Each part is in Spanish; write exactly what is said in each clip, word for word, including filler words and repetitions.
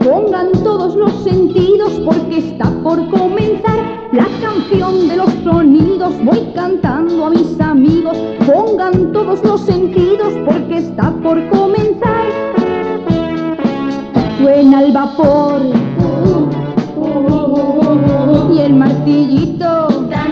pongan todos los sentidos porque está por comenzar la canción de los sonidos. Voy cantando a mis amigos, pongan todos los sentidos porque está por comenzar. Suena el vapor y el martillito,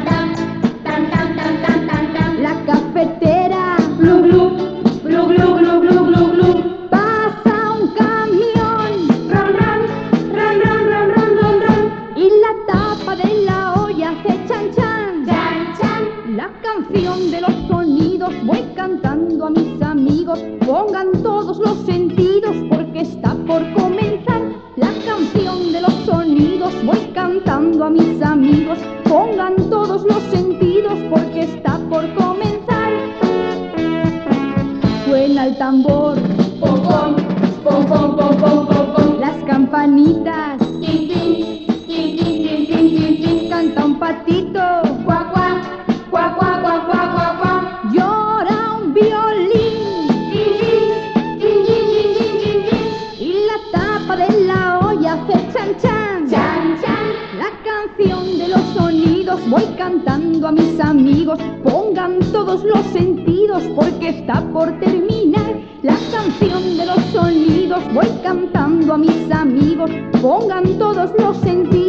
la cafetera, glu glu, glu glu glu glu glu glu. Pasa un camión, ron ron, ron ron ron ron ron ron, y la tapa de la olla hace chan chan, chan chan. La canción de los sonidos voy cantando a mis amigos, pongan todos los sentidos porque está por comenzar la canción de los sonidos. Voy cantando a mis amigos, pongan todos los sentidos porque está por comenzar. Suena el tambor, pom pom, pom pom pom pom pom pom. Las campanitas, tin tin, tin tin tin tin tin tin. Canta un patito, cuac cuac, cuac cuac cuac cuac cuac cuac. Llora un violín, tin tin, tin tin tin tin tin tin. Y la tapa de la olla hace chan chan, chan chan. La canción de los sonidos voy cantando a mis amigos, pongan todos los sentidos porque está por terminar la canción de los sonidos. Voy cantando a mis amigos, pongan todos los sentidos.